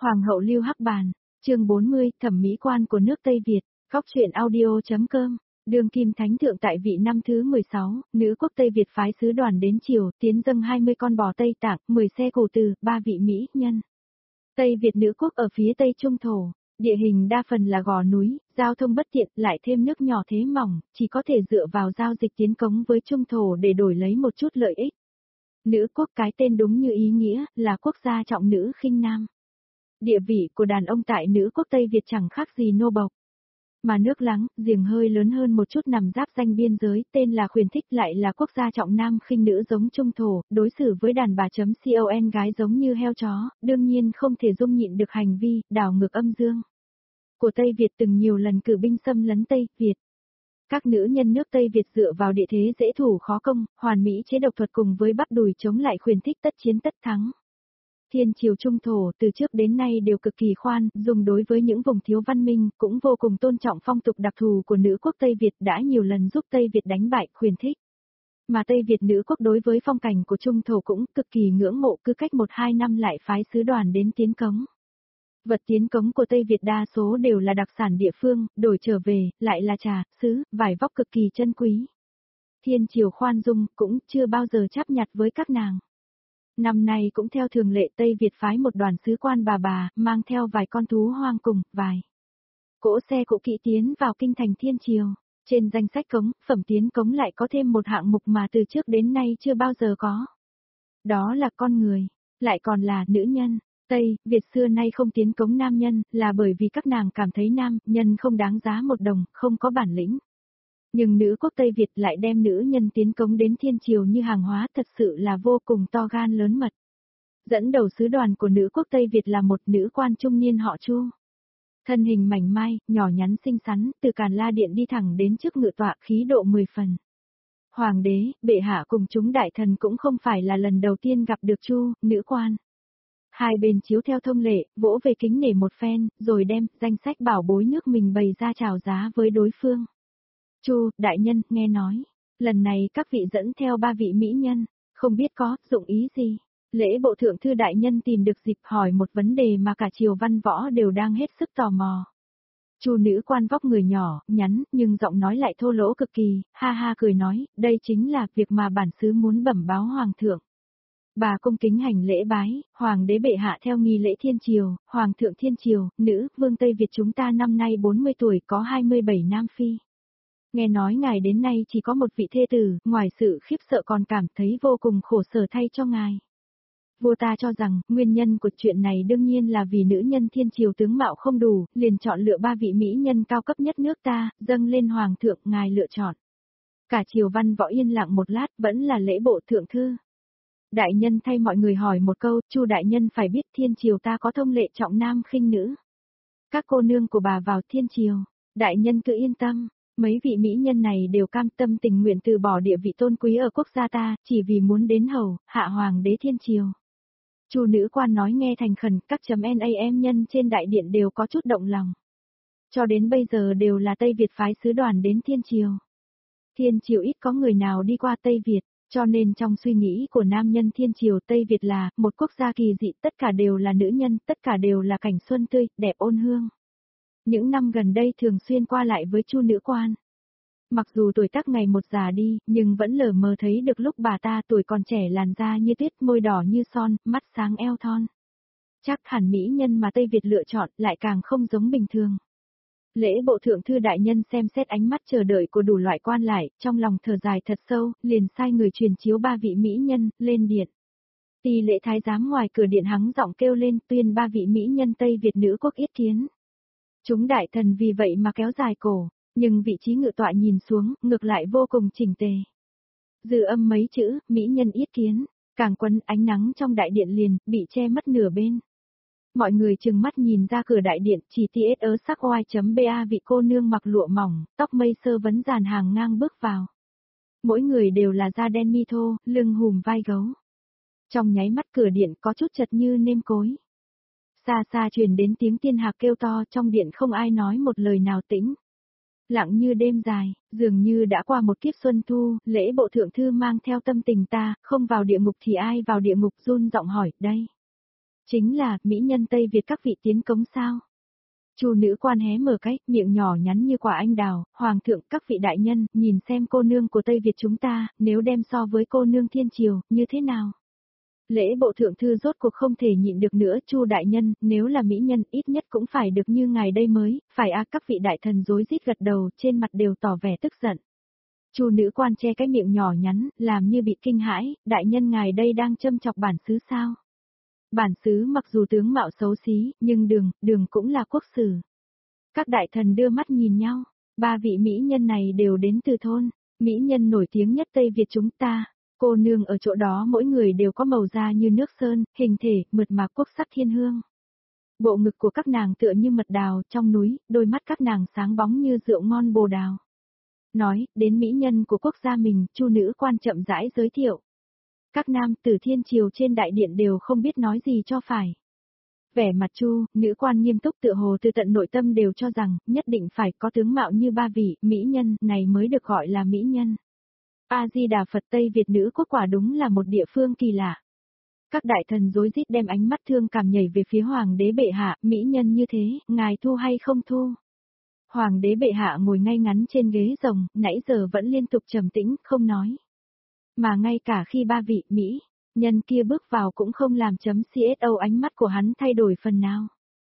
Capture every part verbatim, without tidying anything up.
Hoàng hậu Lưu Hắc Bàn, chương bốn mươi, thẩm mỹ quan của nước Tây Việt, góc truyện audio.com. Đương kim thánh thượng tại vị năm thứ mười sáu, nữ quốc Tây Việt phái sứ đoàn đến triều, tiến dâng hai mươi con bò Tây Tạng, mười xe cổ từ, ba vị mỹ nhân. Tây Việt nữ quốc ở phía Tây Trung Thổ, địa hình đa phần là gò núi, giao thông bất tiện, lại thêm nước nhỏ thế mỏng, chỉ có thể dựa vào giao dịch tiến cống với Trung Thổ để đổi lấy một chút lợi ích. Nữ quốc cái tên đúng như ý nghĩa, là quốc gia trọng nữ khinh nam. Địa vị của đàn ông tại nữ quốc Tây Việt chẳng khác gì nô bộc. Mà nước Láng, giềng hơi lớn hơn một chút nằm giáp danh biên giới, tên là Khuyển Thích lại là quốc gia trọng nam khinh nữ giống Trung Thổ, đối xử với đàn bà chấm con gái giống như heo chó, đương nhiên không thể dung nhịn được hành vi, đảo ngược âm dương. Của Tây Việt từng nhiều lần cử binh xâm lấn Tây Việt. Các nữ nhân nước Tây Việt dựa vào địa thế dễ thủ khó công, hoàn mỹ chế độc thuật cùng với bắp đùi chống lại Khuyển Thích tất chiến tất thắng. Thiên triều Trung Thổ từ trước đến nay đều cực kỳ khoan, dùng đối với những vùng thiếu văn minh, cũng vô cùng tôn trọng phong tục đặc thù của nữ quốc Tây Việt đã nhiều lần giúp Tây Việt đánh bại Khuyển Thích. Mà Tây Việt nữ quốc đối với phong cảnh của Trung Thổ cũng cực kỳ ngưỡng mộ, cứ cách một hai năm lại phái sứ đoàn đến tiến cống. Vật tiến cống của Tây Việt đa số đều là đặc sản địa phương, đổi trở về, lại là trà, sứ, vải vóc cực kỳ chân quý. Thiên triều khoan dung, cũng chưa bao giờ chấp nhặt với các nàng. Năm nay cũng theo thường lệ Tây Việt phái một đoàn sứ quan bà bà, mang theo vài con thú hoang cùng, vài cỗ xe cộ kỵ tiến vào kinh thành Thiên Triều. Trên danh sách cống, phẩm tiến cống lại có thêm một hạng mục mà từ trước đến nay chưa bao giờ có. Đó là con người, lại còn là nữ nhân. Tây Việt xưa nay không tiến cống nam nhân, là bởi vì các nàng cảm thấy nam nhân không đáng giá một đồng, không có bản lĩnh. Nhưng nữ quốc Tây Việt lại đem nữ nhân tiến cống đến Thiên Triều như hàng hóa, thật sự là vô cùng to gan lớn mật. Dẫn đầu sứ đoàn của nữ quốc Tây Việt là một nữ quan trung niên họ Chu. Thân hình mảnh mai, nhỏ nhắn xinh xắn, từ Càn La Điện đi thẳng đến trước ngự tọa, khí độ mười phần. Hoàng đế, bệ hạ cùng chúng đại thần cũng không phải là lần đầu tiên gặp được Chu, nữ quan. Hai bên chiếu theo thông lệ, vỗ về kính nể một phen, rồi đem danh sách bảo bối nước mình bày ra chào giá với đối phương. Chu, đại nhân, nghe nói, lần này các vị dẫn theo ba vị mỹ nhân, không biết có dụng ý gì. Lễ bộ thượng thư đại nhân tìm được dịp hỏi một vấn đề mà cả triều văn võ đều đang hết sức tò mò. Chu nữ quan vóc người nhỏ, nhắn, nhưng giọng nói lại thô lỗ cực kỳ, ha ha cười nói, đây chính là việc mà bản xứ muốn bẩm báo hoàng thượng. Bà cung kính hành lễ bái, hoàng đế bệ hạ theo nghi lễ Thiên Triều, hoàng thượng Thiên Triều, nữ, vương Tây Việt chúng ta năm nay bốn mươi tuổi có hai mươi bảy nam phi. Nghe nói ngài đến nay chỉ có một vị thê tử, ngoài sự khiếp sợ còn cảm thấy vô cùng khổ sở thay cho ngài. Vua ta cho rằng, nguyên nhân của chuyện này đương nhiên là vì nữ nhân Thiên Triều tướng mạo không đủ, liền chọn lựa ba vị mỹ nhân cao cấp nhất nước ta, dâng lên hoàng thượng, ngài lựa chọn. Cả triều văn võ yên lặng một lát, vẫn là lễ bộ thượng thư. Đại nhân thay mọi người hỏi một câu, Chu đại nhân phải biết Thiên Triều ta có thông lệ trọng nam khinh nữ. Các cô nương của bà vào Thiên Triều, đại nhân cứ yên tâm. Mấy vị mỹ nhân này đều cam tâm tình nguyện từ bỏ địa vị tôn quý ở quốc gia ta, chỉ vì muốn đến hầu, hạ hoàng đế Thiên Triều. Chu nữ quan nói nghe thành khẩn, các chấm nam nhân trên đại điện đều có chút động lòng. Cho đến bây giờ đều là Tây Việt phái sứ đoàn đến Thiên Triều. Thiên Triều ít có người nào đi qua Tây Việt, cho nên trong suy nghĩ của nam nhân Thiên Triều Tây Việt là, một quốc gia kỳ dị, tất cả đều là nữ nhân, tất cả đều là cảnh xuân tươi, đẹp ôn hương. Những năm gần đây thường xuyên qua lại với Chu nữ quan. Mặc dù tuổi tác ngày một già đi, nhưng vẫn lờ mờ thấy được lúc bà ta tuổi còn trẻ làn da như tuyết, môi đỏ như son, mắt sáng eo thon. Chắc hẳn mỹ nhân mà Tây Việt lựa chọn lại càng không giống bình thường. Lễ bộ thượng thư đại nhân xem xét ánh mắt chờ đợi của đủ loại quan lại, trong lòng thở dài thật sâu, liền sai người truyền chiếu ba vị mỹ nhân, lên điện. Tỳ lễ thái giám ngoài cửa điện hắng giọng kêu lên tuyên ba vị mỹ nhân Tây Việt nữ quốc yết kiến. Chúng đại thần vì vậy mà kéo dài cổ, nhưng vị trí ngự tọa nhìn xuống, ngược lại vô cùng chỉnh tề. Dư âm mấy chữ, mỹ nhân yết kiến, càng quấn ánh nắng trong đại điện liền, bị che mất nửa bên. Mọi người trừng mắt nhìn ra cửa đại điện, chỉ ts ớ sắc oai.ba vị cô nương mặc lụa mỏng, tóc mây sơ vấn dàn hàng ngang bước vào. Mỗi người đều là da đen mi thô, lưng hùm vai gấu. Trong nháy mắt cửa điện có chút chật như nêm cối. Xa xa truyền đến tiếng tiên hạc kêu to, trong điện không ai nói một lời nào tĩnh. Lặng như đêm dài, dường như đã qua một kiếp xuân thu, lễ bộ thượng thư mang theo tâm tình ta, không vào địa ngục thì ai vào địa ngục, run giọng hỏi, đây. Chính là, mỹ nhân Tây Việt các vị tiến cống sao? Chu nữ quan hé mở cái, miệng nhỏ nhắn như quả anh đào, hoàng thượng các vị đại nhân, nhìn xem cô nương của Tây Việt chúng ta, nếu đem so với cô nương thiên triều, như thế nào? Lễ bộ thượng thư rốt cuộc không thể nhịn được nữa, Chu đại nhân, nếu là mỹ nhân, ít nhất cũng phải được như ngài đây mới, phải a các vị đại thần rối rít gật đầu, trên mặt đều tỏ vẻ tức giận. Chu nữ quan che cái miệng nhỏ nhắn, làm như bị kinh hãi, đại nhân ngài đây đang châm chọc bản xứ sao? Bản xứ mặc dù tướng mạo xấu xí, nhưng đường, đường cũng là quốc sử. Các đại thần đưa mắt nhìn nhau, ba vị mỹ nhân này đều đến từ thôn, mỹ nhân nổi tiếng nhất Tây Việt chúng ta. Cô nương ở chỗ đó mỗi người đều có màu da như nước sơn, hình thể, mượt mà quốc sắc thiên hương. Bộ ngực của các nàng tựa như mật đào trong núi, đôi mắt các nàng sáng bóng như rượu ngon bồ đào. Nói, đến mỹ nhân của quốc gia mình, Chu nữ quan chậm rãi giới thiệu. Các nam tử thiên triều trên đại điện đều không biết nói gì cho phải. Vẻ mặt Chu, nữ quan nghiêm túc tựa hồ từ tận nội tâm đều cho rằng, nhất định phải có tướng mạo như ba vị, mỹ nhân, này mới được gọi là mỹ nhân. A-di-đà Phật Tây Việt nữ quốc quả đúng là một địa phương kỳ lạ. Các đại thần rối rít đem ánh mắt thương cảm nhảy về phía hoàng đế bệ hạ, mỹ nhân như thế, ngài thu hay không thu? Hoàng đế bệ hạ ngồi ngay ngắn trên ghế rồng, nãy giờ vẫn liên tục trầm tĩnh, không nói. Mà ngay cả khi ba vị Mỹ nhân kia bước vào cũng không làm chấm xô ánh mắt của hắn thay đổi phần nào.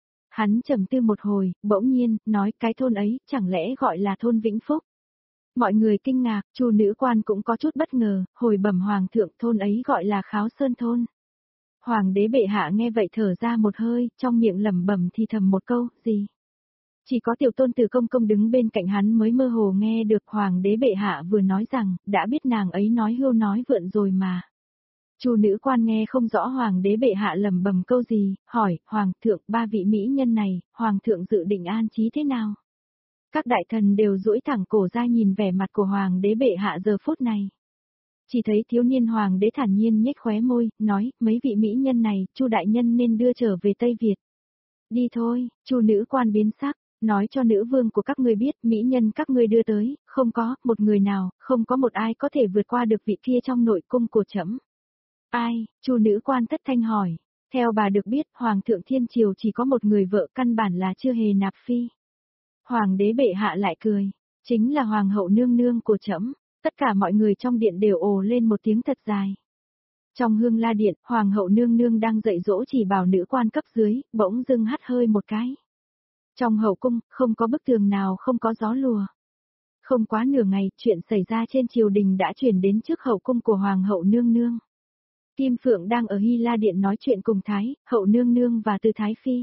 Hắn trầm tư một hồi, bỗng nhiên, nói cái thôn ấy, chẳng lẽ gọi là thôn Vĩnh Phúc? Mọi người kinh ngạc, Chu nữ quan cũng có chút bất ngờ, hồi bẩm hoàng thượng thôn ấy gọi là Kháo Sơn thôn. Hoàng đế bệ hạ nghe vậy thở ra một hơi, trong miệng lẩm bẩm thì thầm một câu, gì? Chỉ có tiểu tôn từ công công đứng bên cạnh hắn mới mơ hồ nghe được hoàng đế bệ hạ vừa nói rằng, đã biết nàng ấy nói hưu nói vượn rồi mà. Chu nữ quan nghe không rõ hoàng đế bệ hạ lẩm bẩm câu gì, hỏi, hoàng thượng, ba vị mỹ nhân này, hoàng thượng dự định an trí thế nào? Các đại thần đều duỗi thẳng cổ ra nhìn vẻ mặt của hoàng đế bệ hạ giờ phút này. Chỉ thấy thiếu niên hoàng đế thản nhiên nhếch khóe môi, nói, mấy vị mỹ nhân này, Chu đại nhân nên đưa trở về Tây Việt. Đi thôi, Chu nữ quan biến sắc, nói cho nữ vương của các ngươi biết, mỹ nhân các ngươi đưa tới, không có, một người nào, không có một ai có thể vượt qua được vị kia trong nội cung của trẫm. Ai? Chu nữ quan thất thanh hỏi. Theo bà được biết, hoàng thượng thiên triều chỉ có một người vợ, căn bản là chưa hề nạp phi. Hoàng đế bệ hạ lại cười, chính là hoàng hậu nương nương của trẫm. Tất cả mọi người trong điện đều ồ lên một tiếng thật dài. Trong hương la điện, hoàng hậu nương nương đang dạy dỗ chỉ bảo nữ quan cấp dưới, bỗng dưng hắt hơi một cái. Trong hậu cung, không có bức tường nào không có gió lùa. Không quá nửa ngày, chuyện xảy ra trên triều đình đã chuyển đến trước hậu cung của hoàng hậu nương nương. Kim Phượng đang ở Hy La Điện nói chuyện cùng Thái, hậu nương nương và Từ Thái Phi.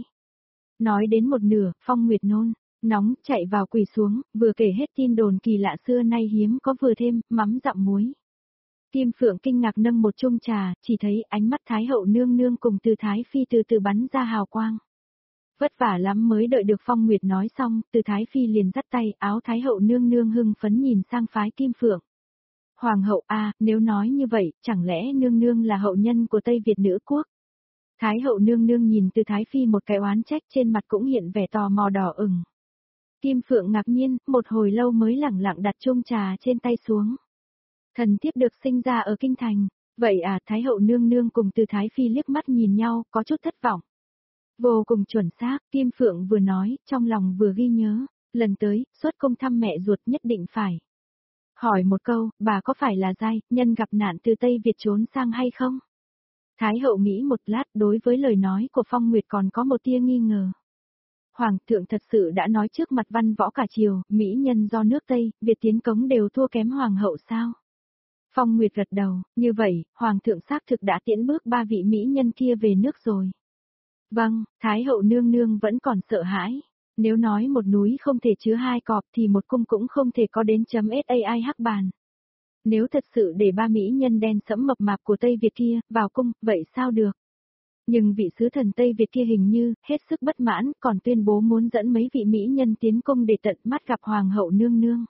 Nói đến một nửa, Phong Nguyệt nôn, nóng, chạy vào quỳ xuống, vừa kể hết tin đồn kỳ lạ xưa nay hiếm có vừa thêm, mắm dặm muối. Kim Phượng kinh ngạc nâng một chung trà, chỉ thấy ánh mắt Thái hậu nương nương cùng Từ Thái Phi từ từ bắn ra hào quang. Vất vả lắm mới đợi được Phong Nguyệt nói xong, Từ Thái Phi liền dắt tay, áo Thái hậu nương nương hưng phấn nhìn sang phái Kim Phượng. Hoàng hậu a, nếu nói như vậy, chẳng lẽ nương nương là hậu nhân của Tây Việt nữ quốc? Thái hậu nương nương nhìn Từ Thái Phi một cái oán trách, trên mặt cũng hiện vẻ tò mò đỏ ửng. Kim Phượng ngạc nhiên, một hồi lâu mới lẳng lặng đặt chung trà trên tay xuống. Thần thiếp được sinh ra ở kinh thành, vậy à? Thái hậu nương nương cùng Từ Thái Phi liếc mắt nhìn nhau, có chút thất vọng. Vô cùng chuẩn xác, Kim Phượng vừa nói, trong lòng vừa ghi nhớ, lần tới, xuất công thăm mẹ ruột nhất định phải. Hỏi một câu, bà có phải là giai nhân gặp nạn từ Tây Việt trốn sang hay không? Thái hậu nghĩ một lát, đối với lời nói của Phong Nguyệt còn có một tia nghi ngờ. Hoàng thượng thật sự đã nói trước mặt văn võ cả triều, mỹ nhân do nước Tây, Việt tiến cống đều thua kém hoàng hậu sao? Phong Nguyệt gật đầu, như vậy, hoàng thượng xác thực đã tiễn bước ba vị mỹ nhân kia về nước rồi. Vâng, Thái hậu nương nương vẫn còn sợ hãi. Nếu nói một núi không thể chứa hai cọp thì một cung cũng không thể có đến chấm sai hắc bàn. Nếu thật sự để ba mỹ nhân đen sẫm mập mạp của Tây Việt kia vào cung, vậy sao được? Nhưng vị sứ thần Tây Việt kia hình như hết sức bất mãn, còn tuyên bố muốn dẫn mấy vị mỹ nhân tiến cung để tận mắt gặp hoàng hậu nương nương.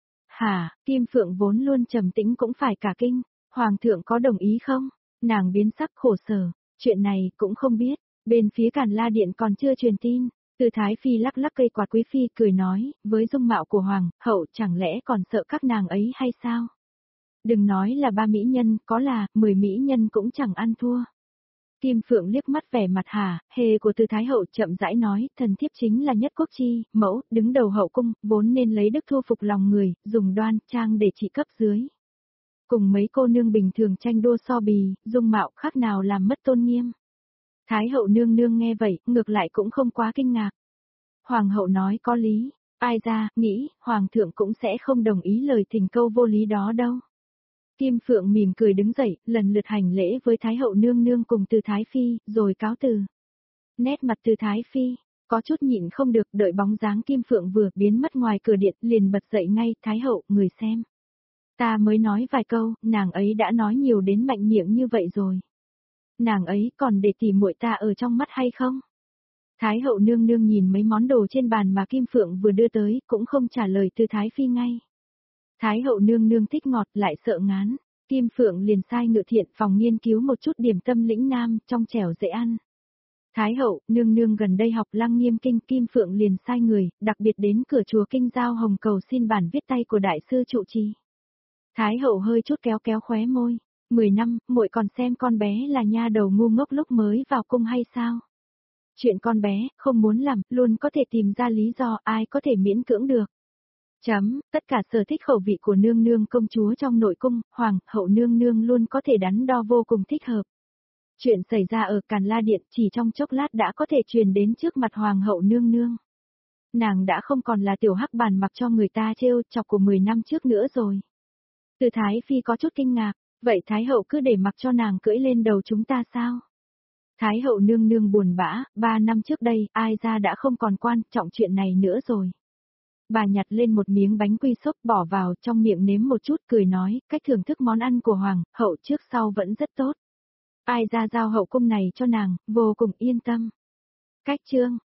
Hả? Kim Phượng vốn luôn trầm tĩnh cũng phải cả kinh. Hoàng thượng có đồng ý không? Nàng biến sắc khổ sở. Chuyện này cũng không biết. Bên phía Càn La Điện còn chưa truyền tin. Từ Thái Phi lắc lắc cây quạt quý phi cười nói, với dung mạo của hoàng hậu chẳng lẽ còn sợ các nàng ấy hay sao? Đừng nói là ba mỹ nhân, có là mười mỹ nhân cũng chẳng ăn thua. Kim Phượng liếc mắt vẻ mặt hả, hề của Từ Thái Hậu chậm rãi nói, thần thiếp chính là nhất quốc chi, mẫu, đứng đầu hậu cung, vốn nên lấy đức thu phục lòng người, dùng đoan, trang để trị cấp dưới. Cùng mấy cô nương bình thường tranh đua so bì, dung mạo khác nào làm mất tôn nghiêm. Thái Hậu nương nương nghe vậy, ngược lại cũng không quá kinh ngạc. Hoàng hậu nói có lý, ai ra, nghĩ, Hoàng thượng cũng sẽ không đồng ý lời thỉnh câu vô lý đó đâu. Kim Phượng mỉm cười đứng dậy, lần lượt hành lễ với Thái Hậu nương nương cùng Từ Thái Phi, rồi cáo từ. Nét mặt Từ Thái Phi, có chút nhịn không được, đợi bóng dáng Kim Phượng vừa biến mất ngoài cửa điện, liền bật dậy ngay, Thái Hậu, người xem. Ta mới nói vài câu, nàng ấy đã nói nhiều đến mạnh miệng như vậy rồi. Nàng ấy còn để tỉ muội ta ở trong mắt hay không? Thái Hậu nương nương nhìn mấy món đồ trên bàn mà Kim Phượng vừa đưa tới, cũng không trả lời Từ Thái Phi ngay. Thái Hậu nương nương thích ngọt lại sợ ngán, Kim Phượng liền sai Ngự Thiện phòng nghiên cứu một chút điểm tâm lĩnh nam, trong trẻo dễ ăn. Thái Hậu nương nương gần đây học Lăng Nghiêm Kinh, Kim Phượng liền sai người, đặc biệt đến cửa chùa Kinh Giao Hồng cầu xin bản viết tay của đại sư trụ trì. Thái Hậu hơi chút kéo kéo khóe môi, mười năm, muội còn xem con bé là nha đầu ngu ngốc lúc mới vào cung hay sao? Chuyện con bé, không muốn làm, luôn có thể tìm ra lý do, ai có thể miễn cưỡng được. Chấm, tất cả sở thích khẩu vị của nương nương công chúa trong nội cung, hoàng, hậu nương nương luôn có thể đắn đo vô cùng thích hợp. Chuyện xảy ra ở Càn La Điện chỉ trong chốc lát đã có thể truyền đến trước mặt hoàng hậu nương nương. Nàng đã không còn là tiểu hắc bàn mặc cho người ta trêu chọc của mười năm trước nữa rồi. Từ Thái Phi có chút kinh ngạc, vậy Thái Hậu cứ để mặc cho nàng cưỡi lên đầu chúng ta sao? Thái Hậu nương nương buồn bã, ba năm trước đây, ai ra đã không còn quan trọng chuyện này nữa rồi. Bà nhặt lên một miếng bánh quy xốp bỏ vào trong miệng nếm một chút cười nói, cách thưởng thức món ăn của Hoàng, hậu trước sau vẫn rất tốt. Ai ra giao hậu cung này cho nàng, vô cùng yên tâm. Cách chương